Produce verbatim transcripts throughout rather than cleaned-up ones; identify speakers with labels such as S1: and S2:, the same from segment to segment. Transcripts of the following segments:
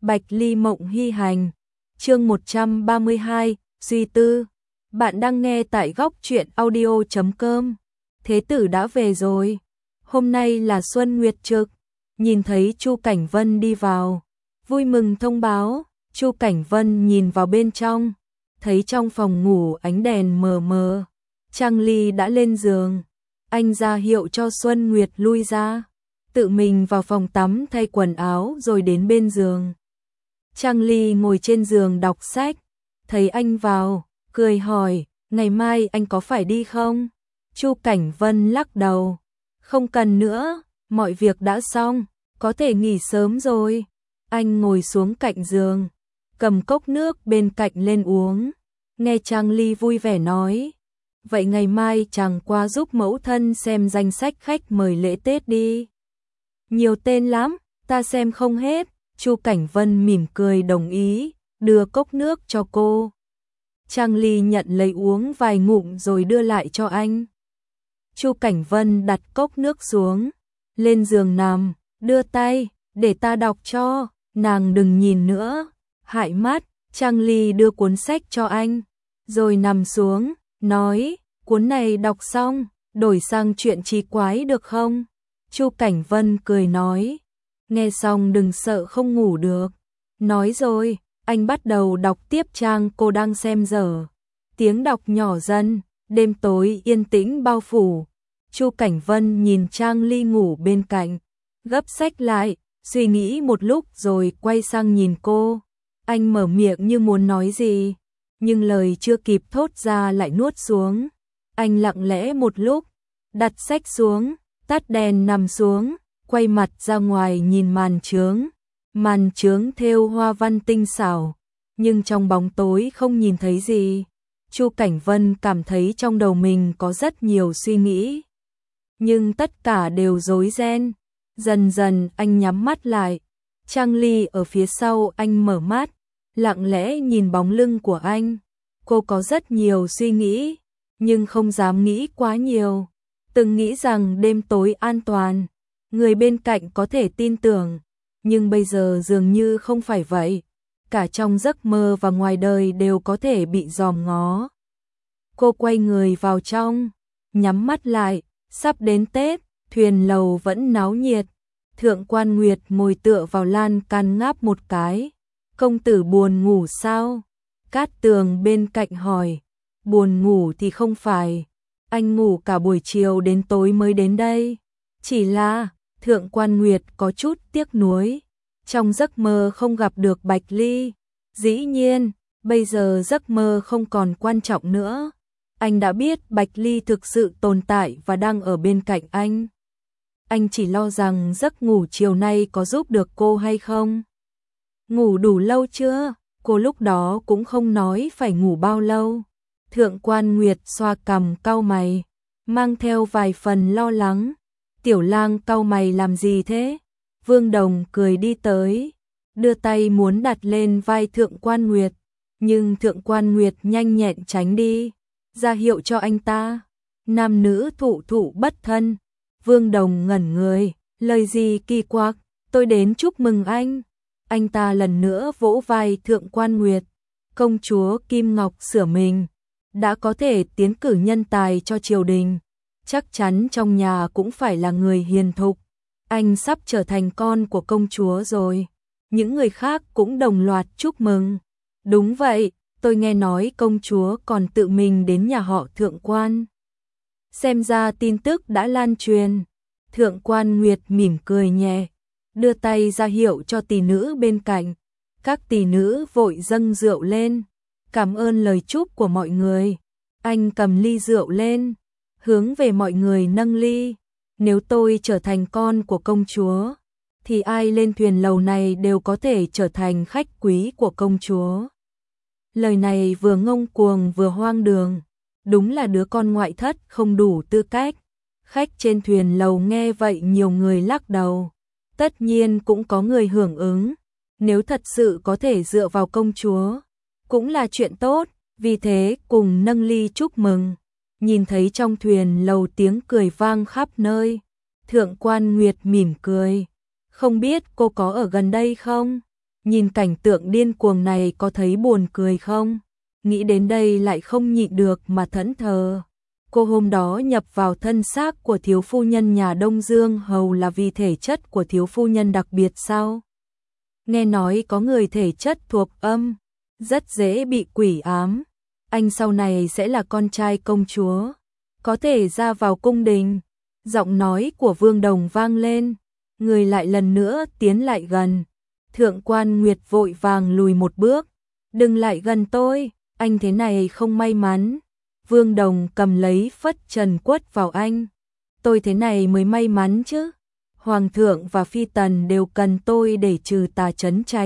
S1: Bạch Ly Mộng Hy Hành, chương một trăm ba mươi hai, suy tư. Bạn đang nghe tại góc truyện audio chấm com. Thế tử đã về rồi. Hôm nay là Xuân Nguyệt Trực. Nhìn thấy Chu Cảnh Vân đi vào, vui mừng thông báo. Chu Cảnh Vân nhìn vào bên trong, thấy trong phòng ngủ ánh đèn mờ mờ. Trang Ly đã lên giường. Anh ra hiệu cho Xuân Nguyệt lui ra, tự mình vào phòng tắm thay quần áo rồi đến bên giường. Trang Ly ngồi trên giường đọc sách, thấy anh vào, cười hỏi, ngày mai anh có phải đi không? Chu Cảnh Vân lắc đầu, không cần nữa, mọi việc đã xong, có thể nghỉ sớm rồi. Anh ngồi xuống cạnh giường, cầm cốc nước bên cạnh lên uống, nghe Trang Ly vui vẻ nói, vậy ngày mai chàng qua giúp mẫu thân xem danh sách khách mời lễ Tết đi. Nhiều tên lắm, ta xem không hết. Chu Cảnh Vân mỉm cười đồng ý, đưa cốc nước cho cô. Trang Ly nhận lấy uống vài ngụm rồi đưa lại cho anh. Chu Cảnh Vân đặt cốc nước xuống, lên giường nằm, đưa tay, để ta đọc cho, nàng đừng nhìn nữa, hại mắt. Trang Ly đưa cuốn sách cho anh, rồi nằm xuống, nói, cuốn này đọc xong, đổi sang chuyện trí quái được không? Chu Cảnh Vân cười nói, nghe xong đừng sợ không ngủ được. Nói rồi, anh bắt đầu đọc tiếp trang cô đang xem dở. Tiếng đọc nhỏ dần, đêm tối yên tĩnh bao phủ. Chu Cảnh Vân nhìn Trang Ly ngủ bên cạnh, gấp sách lại, suy nghĩ một lúc rồi quay sang nhìn cô. Anh mở miệng như muốn nói gì, nhưng lời chưa kịp thốt ra lại nuốt xuống. Anh lặng lẽ một lúc, đặt sách xuống, tắt đèn nằm xuống, quay mặt ra ngoài nhìn màn chướng. Màn chướng thêu hoa văn tinh xảo, nhưng trong bóng tối không nhìn thấy gì. Chu Cảnh Vân cảm thấy trong đầu mình có rất nhiều suy nghĩ, nhưng tất cả đều rối ren. Dần dần anh nhắm mắt lại. Trang Ly ở phía sau anh mở mắt, lặng lẽ nhìn bóng lưng của anh. Cô có rất nhiều suy nghĩ, nhưng không dám nghĩ quá nhiều. Từng nghĩ rằng đêm tối an toàn, người bên cạnh có thể tin tưởng, nhưng bây giờ dường như không phải vậy. Cả trong giấc mơ và ngoài đời đều có thể bị dòm ngó. Cô quay người vào trong, nhắm mắt lại. Sắp đến Tết, thuyền lầu vẫn náo nhiệt. Thượng Quan Nguyệt ngồi tựa vào lan can ngáp một cái. Công tử buồn ngủ sao? Cát Tường bên cạnh hỏi. Buồn ngủ thì không phải, anh ngủ cả buổi chiều đến tối mới đến đây. Chỉ là, Thượng Quan Nguyệt có chút tiếc nuối, trong giấc mơ không gặp được Bạch Ly. Dĩ nhiên, bây giờ giấc mơ không còn quan trọng nữa. Anh đã biết Bạch Ly thực sự tồn tại và đang ở bên cạnh anh. Anh chỉ lo rằng giấc ngủ chiều nay có giúp được cô hay không. Ngủ đủ lâu chưa? Cô lúc đó cũng không nói phải ngủ bao lâu. Thượng Quan Nguyệt xoa cằm cau mày, mang theo vài phần lo lắng. Tiểu Lang cau mày làm gì thế? Vương Đồng cười đi tới, đưa tay muốn đặt lên vai Thượng Quan Nguyệt, nhưng Thượng Quan Nguyệt nhanh nhẹn tránh đi, ra hiệu cho anh ta. Nam nữ thụ thụ bất thân. Vương Đồng ngẩn người, lời gì kỳ quặc, tôi đến chúc mừng anh. Anh ta lần nữa vỗ vai Thượng Quan Nguyệt. Công chúa Kim Ngọc sửa mình, đã có thể tiến cử nhân tài cho triều đình, chắc chắn trong nhà cũng phải là người hiền thục. Anh sắp trở thành con của công chúa rồi. Những người khác cũng đồng loạt chúc mừng. Đúng vậy, tôi nghe nói công chúa còn tự mình đến nhà họ Thượng Quan. Xem ra tin tức đã lan truyền. Thượng Quan Nguyệt mỉm cười nhẹ, đưa tay ra hiệu cho tỷ nữ bên cạnh. Các tỷ nữ vội dâng rượu lên, cảm ơn lời chúc của mọi người. Anh cầm ly rượu lên, hướng về mọi người nâng ly. Nếu tôi trở thành con của công chúa, thì ai lên thuyền lầu này đều có thể trở thành khách quý của công chúa. Lời này vừa ngông cuồng vừa hoang đường, đúng là đứa con ngoại thất không đủ tư cách. Khách trên thuyền lầu nghe vậy nhiều người lắc đầu. Tất nhiên cũng có người hưởng ứng, nếu thật sự có thể dựa vào công chúa, cũng là chuyện tốt, vì thế cùng nâng ly chúc mừng. Nhìn thấy trong thuyền lầu tiếng cười vang khắp nơi, Thượng Quan Nguyệt mỉm cười, không biết cô có ở gần đây không? nhìn cảnh tượng điên cuồng này có thấy buồn cười không? Nghĩ đến đây lại không nhịn được mà thẫn thờ. Cô hôm đó nhập vào thân xác của thiếu phu nhân nhà Đông Dương Hầu là vì thể chất của thiếu phu nhân đặc biệt sao? Nghe nói có người thể chất thuộc âm, rất dễ bị quỷ ám. Anh sau này sẽ là con trai công chúa, có thể ra vào cung đình. Giọng nói của Vương Đồng vang lên, người lại lần nữa tiến lại gần. Thượng quan Nguyệt vội vàng lùi một bước, đừng lại gần tôi, anh thế này không may mắn. Vương Đồng cầm lấy phất trần quất vào anh, tôi thế này mới may mắn chứ. Hoàng thượng và phi tần đều cần tôi để trừ tà trấn trạch.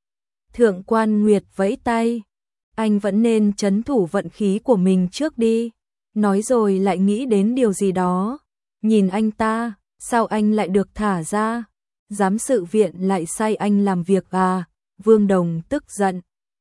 S1: Thượng quan Nguyệt vẫy tay, anh vẫn nên trấn thủ vận khí của mình trước đi. Nói rồi lại nghĩ đến điều gì đó. Nhìn anh ta, sao anh lại được thả ra? Giám sự viện lại sai anh làm việc à? Vương Đồng tức giận.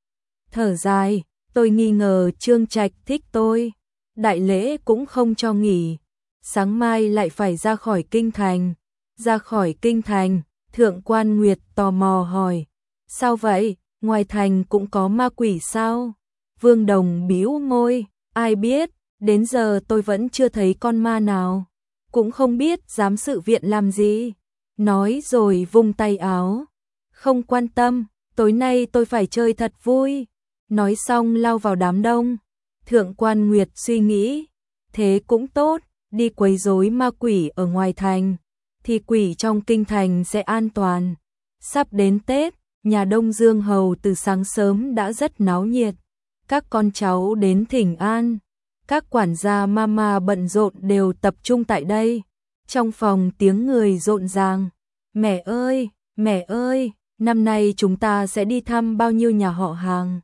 S1: Thở dài, tôi nghi ngờ Trương Trạch thích tôi. Đại lễ cũng không cho nghỉ. Sáng mai lại phải ra khỏi kinh thành. Ra khỏi kinh thành, Thượng quan Nguyệt tò mò hỏi. Sao vậy? Ngoài thành cũng có ma quỷ sao? Vương Đồng bĩu môi, ai biết, đến giờ tôi vẫn chưa thấy con ma nào. Cũng không biết giám sự viện làm gì. Nói rồi vung tay áo. Không quan tâm, tối nay tôi phải chơi thật vui. Nói xong lao vào đám đông. Thượng quan Nguyệt suy nghĩ, thế cũng tốt, đi quấy rối ma quỷ ở ngoài thành, thì quỷ trong kinh thành sẽ an toàn. Sắp đến Tết, nhà Đông Dương Hầu từ sáng sớm đã rất náo nhiệt. Các con cháu đến thỉnh an, các quản gia mama bận rộn đều tập trung tại đây. Trong phòng tiếng người rộn ràng. Mẹ ơi, mẹ ơi, năm nay chúng ta sẽ đi thăm bao nhiêu nhà họ hàng?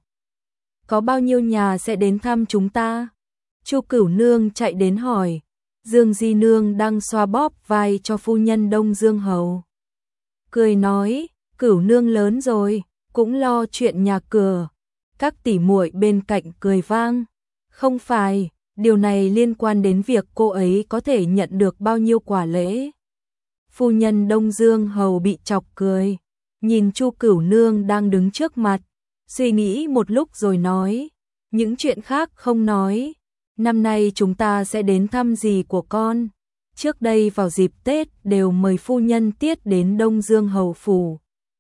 S1: Có bao nhiêu nhà sẽ đến thăm chúng ta? Chu Cửu Nương chạy đến hỏi. Dương Di Nương đang xoa bóp vai cho phu nhân Đông Dương Hầu. Cười nói, Cửu Nương lớn rồi, cũng lo chuyện nhà cửa. Các tỷ muội bên cạnh cười vang. Không phải, điều này liên quan đến việc cô ấy có thể nhận được bao nhiêu quả lễ. Phu nhân Đông Dương Hầu bị chọc cười, nhìn Chu Cửu Nương đang đứng trước mặt, suy nghĩ một lúc rồi nói, những chuyện khác không nói. Năm nay chúng ta sẽ đến thăm dì của con. Trước đây vào dịp Tết đều mời phu nhân Tiết đến Đông Dương Hầu phủ.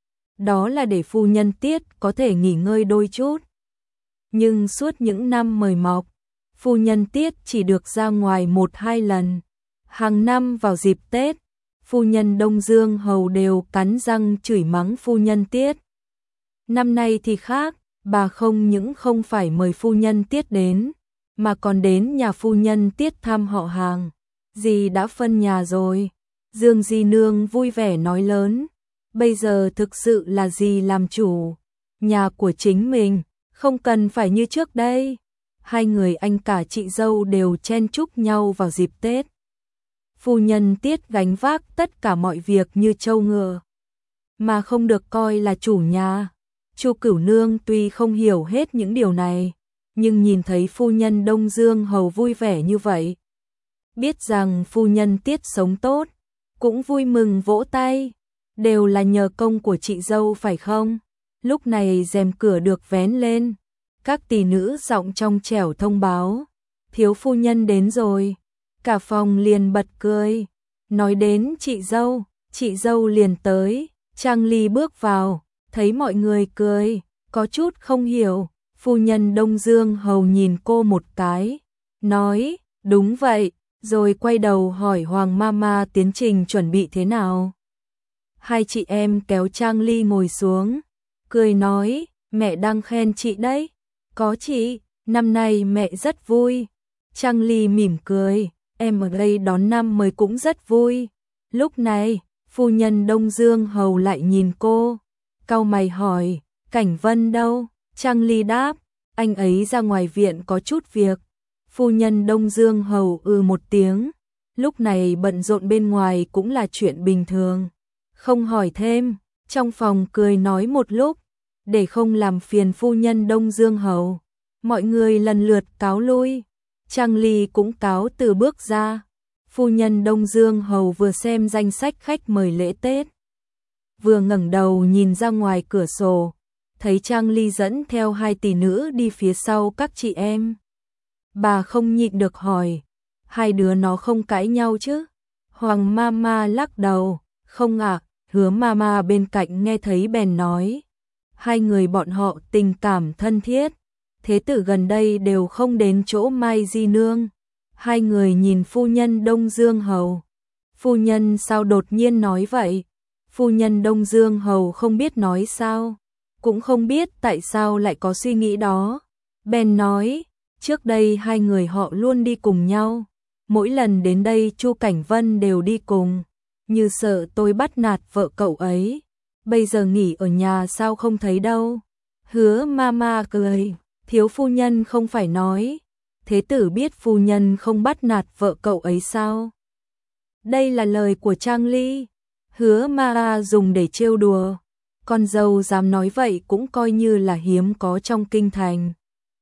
S1: Đó là để phu nhân Tiết có thể nghỉ ngơi đôi chút. Nhưng suốt những năm mời mọc, phu nhân Tiết chỉ được ra ngoài một hai lần. Hàng năm vào dịp Tết, phu nhân Đông Dương Hầu đều cắn răng chửi mắng phu nhân Tiết. Năm nay thì khác, bà không những không phải mời phu nhân Tiết đến, mà còn đến nhà phu nhân Tiết thăm họ hàng. Dì đã phân nhà rồi. Dương Di Nương vui vẻ nói lớn. Bây giờ thực sự là dì làm chủ. Nhà của chính mình, không cần phải như trước đây. Hai người anh cả chị dâu đều chen chúc nhau vào dịp Tết. Phu nhân Tiết gánh vác tất cả mọi việc như trâu ngựa, mà không được coi là chủ nhà. Chu Cửu Nương tuy không hiểu hết những điều này, nhưng nhìn thấy phu nhân Đông Dương Hầu vui vẻ như vậy, biết rằng phu nhân Tiết sống tốt, cũng vui mừng vỗ tay. Đều là nhờ công của chị dâu phải không? Lúc này rèm cửa được vén lên, các tỷ nữ giọng trong trẻo thông báo, thiếu phu nhân đến rồi. Cả phòng liền bật cười. Nói đến chị dâu, chị dâu liền tới. Trang Ly bước vào, thấy mọi người cười, có chút không hiểu. Phu nhân Đông Dương Hầu nhìn cô một cái, nói, đúng vậy, rồi quay đầu hỏi Hoàng Mama tiến trình chuẩn bị thế nào. Hai chị em kéo Trang Ly ngồi xuống, cười nói, mẹ đang khen chị đấy. Có chị, năm nay mẹ rất vui. Trang Ly mỉm cười, em ở đây đón năm mới cũng rất vui. Lúc này, phu nhân Đông Dương Hầu lại nhìn cô, cau mày hỏi, Cảnh Vân đâu? Trang Ly đáp, anh ấy ra ngoài viện có chút việc. Phu nhân Đông Dương Hầu ư một tiếng, lúc này bận rộn bên ngoài cũng là chuyện bình thường. Không hỏi thêm, trong phòng cười nói một lúc, để không làm phiền phu nhân Đông Dương Hầu. Mọi người lần lượt cáo lui, Trang Ly cũng cáo từ bước ra. Phu nhân Đông Dương Hầu vừa xem danh sách khách mời lễ Tết, vừa ngẩng đầu nhìn ra ngoài cửa sổ, thấy Trang Ly dẫn theo hai tỷ nữ đi phía sau các chị em. Bà không nhịn được hỏi, hai đứa nó không cãi nhau chứ? Hoàng Mama lắc đầu, không ạ. Hứa Mama bên cạnh nghe thấy bèn nói, hai người bọn họ tình cảm thân thiết, thế tử gần đây đều không đến chỗ Mai Di Nương. Hai người nhìn phu nhân Đông Dương Hầu. Phu nhân sao đột nhiên nói vậy? Phu nhân Đông Dương Hầu không biết nói sao, cũng không biết tại sao lại có suy nghĩ đó. Bèn nói, trước đây hai người họ luôn đi cùng nhau, mỗi lần đến đây Chu Cảnh Vân đều đi cùng, như sợ tôi bắt nạt vợ cậu ấy. Bây giờ nghỉ ở nhà sao không thấy đâu? Hứa Mama cười, thiếu phu nhân không phải nói, thế tử biết phu nhân không bắt nạt vợ cậu ấy sao? Đây là lời của Trang Ly. Hứa Mama dùng để trêu đùa, con dâu dám nói vậy cũng coi như là hiếm có trong kinh thành.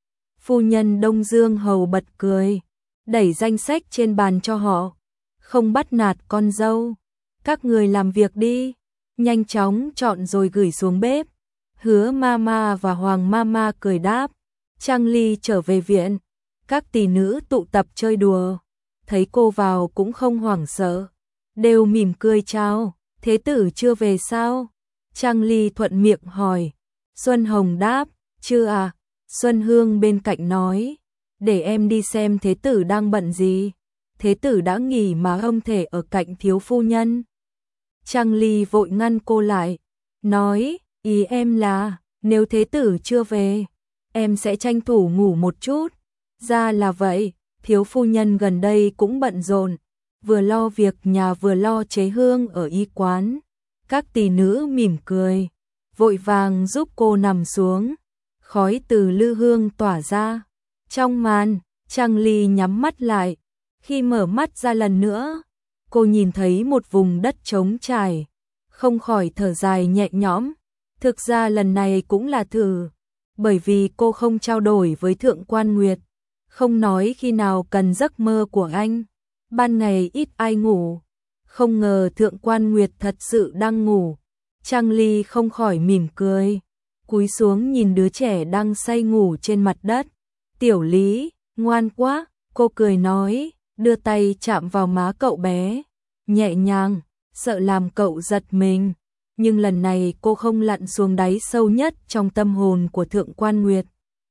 S1: Phu nhân Đông Dương Hầu bật cười, đẩy danh sách trên bàn cho họ, không bắt nạt con dâu, các người làm việc đi, nhanh chóng chọn rồi gửi xuống bếp. Hứa Mama và Hoàng Mama cười đáp. Trang Ly trở về viện, các tỷ nữ tụ tập chơi đùa, thấy cô vào cũng không hoảng sợ, đều mỉm cười chào. Thế tử chưa về sao? Trang Ly thuận miệng hỏi. Xuân Hồng đáp, chưa à. Xuân Hương bên cạnh nói, để em đi xem thế tử đang bận gì. Thế tử đã nghỉ mà không thể ở cạnh thiếu phu nhân. Trang Ly vội ngăn cô lại, nói, ý em là, nếu thế tử chưa về, em sẽ tranh thủ ngủ một chút. Ra là vậy, thiếu phu nhân gần đây cũng bận rộn, vừa lo việc nhà vừa lo chế hương ở y quán. Các tỷ nữ mỉm cười, vội vàng giúp cô nằm xuống. Khói từ lư hương tỏa ra. Trong màn, Trang Ly nhắm mắt lại. Khi mở mắt ra lần nữa, cô nhìn thấy một vùng đất trống trải, không khỏi thở dài nhẹ nhõm. Thực ra lần này cũng là thử, bởi vì cô không trao đổi với Thượng Quan Nguyệt, không nói khi nào cần giấc mơ của anh. Ban ngày ít ai ngủ, không ngờ Thượng Quan Nguyệt thật sự đang ngủ. Trang Ly không khỏi mỉm cười, cúi xuống nhìn đứa trẻ đang say ngủ trên mặt đất. Tiểu Lý, ngoan quá, cô cười nói, đưa tay chạm vào má cậu bé, nhẹ nhàng, sợ làm cậu giật mình. Nhưng lần này cô không lặn xuống đáy sâu nhất trong tâm hồn của Thượng Quan Nguyệt,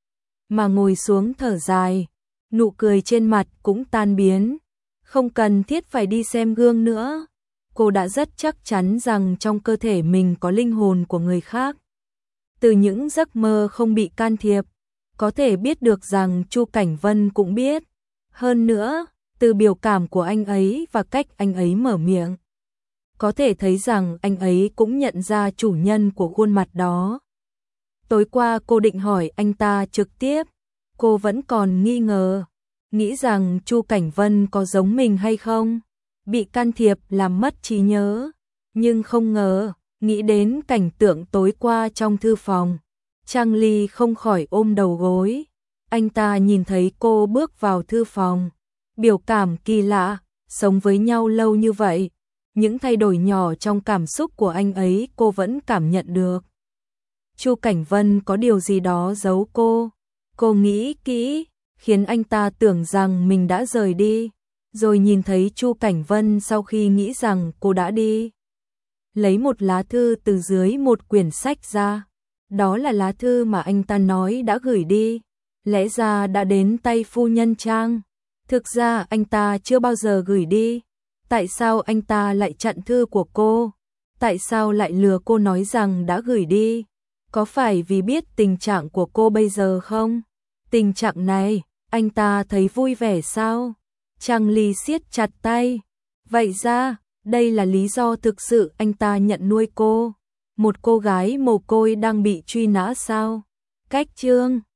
S1: mà ngồi xuống thở dài, nụ cười trên mặt cũng tan biến. Không cần thiết phải đi xem gương nữa, cô đã rất chắc chắn rằng trong cơ thể mình có linh hồn của người khác. Từ những giấc mơ không bị can thiệp, có thể biết được rằng Chu Cảnh Vân cũng biết. Hơn nữa, từ biểu cảm của anh ấy và cách anh ấy mở miệng, có thể thấy rằng anh ấy cũng nhận ra chủ nhân của khuôn mặt đó. Tối qua cô định hỏi anh ta trực tiếp, cô vẫn còn nghi ngờ, nghĩ rằng Chu Cảnh Vân có giống mình hay không, bị can thiệp làm mất trí nhớ. Nhưng không ngờ, nghĩ đến cảnh tượng tối qua trong thư phòng, Trang Ly không khỏi ôm đầu gối. Anh ta nhìn thấy cô bước vào thư phòng, biểu cảm kỳ lạ, sống với nhau lâu như vậy, những thay đổi nhỏ trong cảm xúc của anh ấy cô vẫn cảm nhận được. Chu Cảnh Vân có điều gì đó giấu cô. Cô nghĩ kỹ, khiến anh ta tưởng rằng mình đã rời đi, rồi nhìn thấy Chu Cảnh Vân sau khi nghĩ rằng cô đã đi, lấy một lá thư từ dưới một quyển sách ra. Đó là lá thư mà anh ta nói đã gửi đi, lẽ ra đã đến tay phu nhân Trang. Thực ra anh ta chưa bao giờ gửi đi. Tại sao anh ta lại chặn thư của cô? Tại sao lại lừa cô nói rằng đã gửi đi? Có phải vì biết tình trạng của cô bây giờ không? Tình trạng này, anh ta thấy vui vẻ sao? Trang Ly siết chặt tay. Vậy ra, đây là lý do thực sự anh ta nhận nuôi cô. Một cô gái mồ côi đang bị truy nã sao? Cách chương